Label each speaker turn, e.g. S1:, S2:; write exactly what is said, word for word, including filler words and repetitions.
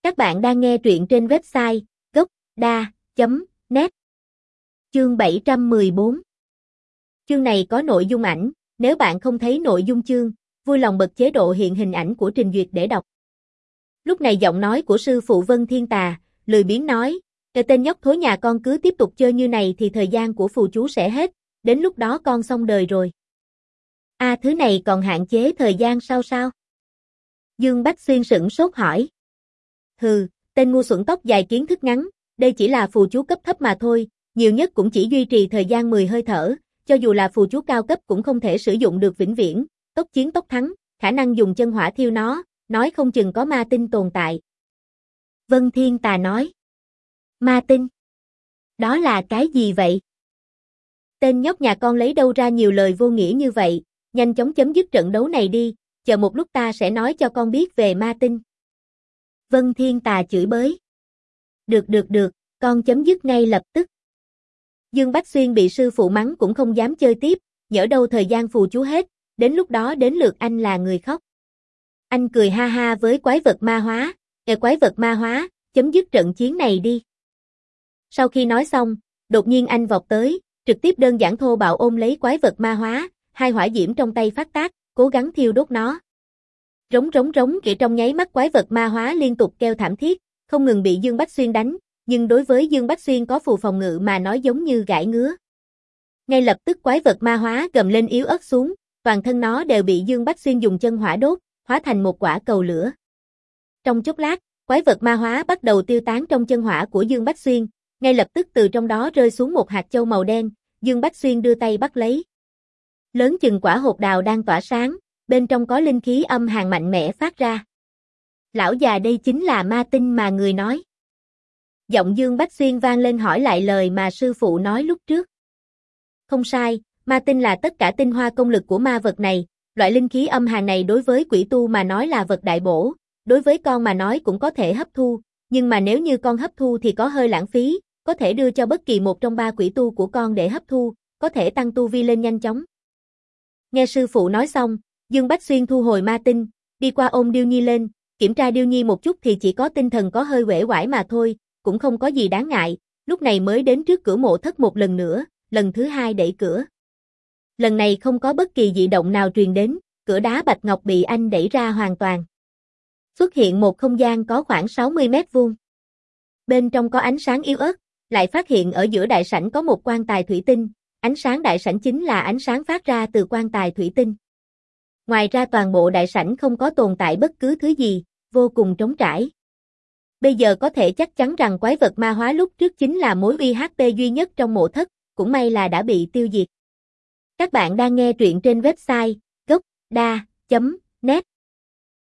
S1: Các bạn đang nghe truyện trên website gốc đa chấm net. Chương bảy trăm mười bốn. Chương này có nội dung ảnh, nếu bạn không thấy nội dung chương, vui lòng bật chế độ hiện hình ảnh của trình duyệt để đọc. Lúc này giọng nói của sư phụ Vân Thiên Tà, lười biếng nói, cái tên nhóc thối nhà con cứ tiếp tục chơi như này thì thời gian của phù chú sẽ hết, đến lúc đó con xong đời rồi. A à, thứ này còn hạn chế thời gian sao sao? Dương Bách Xuyên sửng sốt hỏi. Hừ, tên ngu xuẩn tóc dài kiến thức ngắn, đây chỉ là phù chú cấp thấp mà thôi, nhiều nhất cũng chỉ duy trì thời gian mười hơi thở, cho dù là phù chú cao cấp cũng không thể sử dụng được vĩnh viễn, tốc chiến tốc thắng, khả năng dùng chân hỏa thiêu nó, nói không chừng có ma tinh tồn tại. Vân Thiên Tà nói. Ma tinh? Đó là cái gì vậy? Tên nhóc nhà con lấy đâu ra nhiều lời vô nghĩa như vậy, nhanh chóng chấm dứt trận đấu này đi, chờ một lúc ta sẽ nói cho con biết về ma tinh. Vân Thiên Tà chửi bới. Được được được, con chấm dứt ngay lập tức. Dương Bách Xuyên bị sư phụ mắng cũng không dám chơi tiếp, nhỡ đâu thời gian phù chú hết, đến lúc đó đến lượt anh là người khóc. Anh cười ha ha với quái vật ma hóa, "Ê quái vật ma hóa, chấm dứt trận chiến này đi." Sau khi nói xong, đột nhiên anh vọt tới, trực tiếp đơn giản thô bạo ôm lấy quái vật ma hóa, hai hỏa diễm trong tay phát tác, cố gắng thiêu đốt nó. Rống rống rống kỹ trong nháy mắt quái vật ma hóa liên tục kêu thảm thiết, không ngừng bị Dương Bách Xuyên đánh, nhưng đối với Dương Bách Xuyên có phù phòng ngự mà nói giống như gãi ngứa. Ngay lập tức quái vật ma hóa gầm lên yếu ớt xuống, toàn thân nó đều bị Dương Bách Xuyên dùng chân hỏa đốt, hóa thành một quả cầu lửa. Trong chốc lát, quái vật ma hóa bắt đầu tiêu tán trong chân hỏa của Dương Bách Xuyên, ngay lập tức từ trong đó rơi xuống một hạt châu màu đen, Dương Bách Xuyên đưa tay bắt lấy. Lớn chừng quả hột đào đang tỏa sáng, bên trong có linh khí âm hàn mạnh mẽ phát ra. Lão già đây chính là ma tinh mà người nói. Giọng Dương Bách Xuyên vang lên hỏi lại lời mà sư phụ nói lúc trước. Không sai, ma tinh là tất cả tinh hoa công lực của ma vật này, loại linh khí âm hàn này đối với quỷ tu mà nói là vật đại bổ, đối với con mà nói cũng có thể hấp thu, nhưng mà nếu như con hấp thu thì có hơi lãng phí, có thể đưa cho bất kỳ một trong ba quỷ tu của con để hấp thu, có thể tăng tu vi lên nhanh chóng. Nghe sư phụ nói xong, Dương Bách Xuyên thu hồi ma tinh, đi qua ôm Điêu Nhi lên, kiểm tra Điêu Nhi một chút thì chỉ có tinh thần có hơi uể oải mà thôi, cũng không có gì đáng ngại, lúc này mới đến trước cửa mộ thất một lần nữa, lần thứ hai đẩy cửa. Lần này không có bất kỳ dị động nào truyền đến, cửa đá bạch ngọc bị anh đẩy ra hoàn toàn. Xuất hiện một không gian có khoảng sáu mươi mét vuông. Bên trong có ánh sáng yếu ớt, lại phát hiện ở giữa đại sảnh có một quan tài thủy tinh, ánh sáng đại sảnh chính là ánh sáng phát ra từ quan tài thủy tinh. Ngoài ra toàn bộ đại sảnh không có tồn tại bất cứ thứ gì, vô cùng trống trải. Bây giờ có thể chắc chắn rằng quái vật ma hóa lúc trước chính là mối uy hát pê duy nhất trong mộ thất, cũng may là đã bị tiêu diệt. Các bạn đang nghe truyện trên website gốc đa chấm net.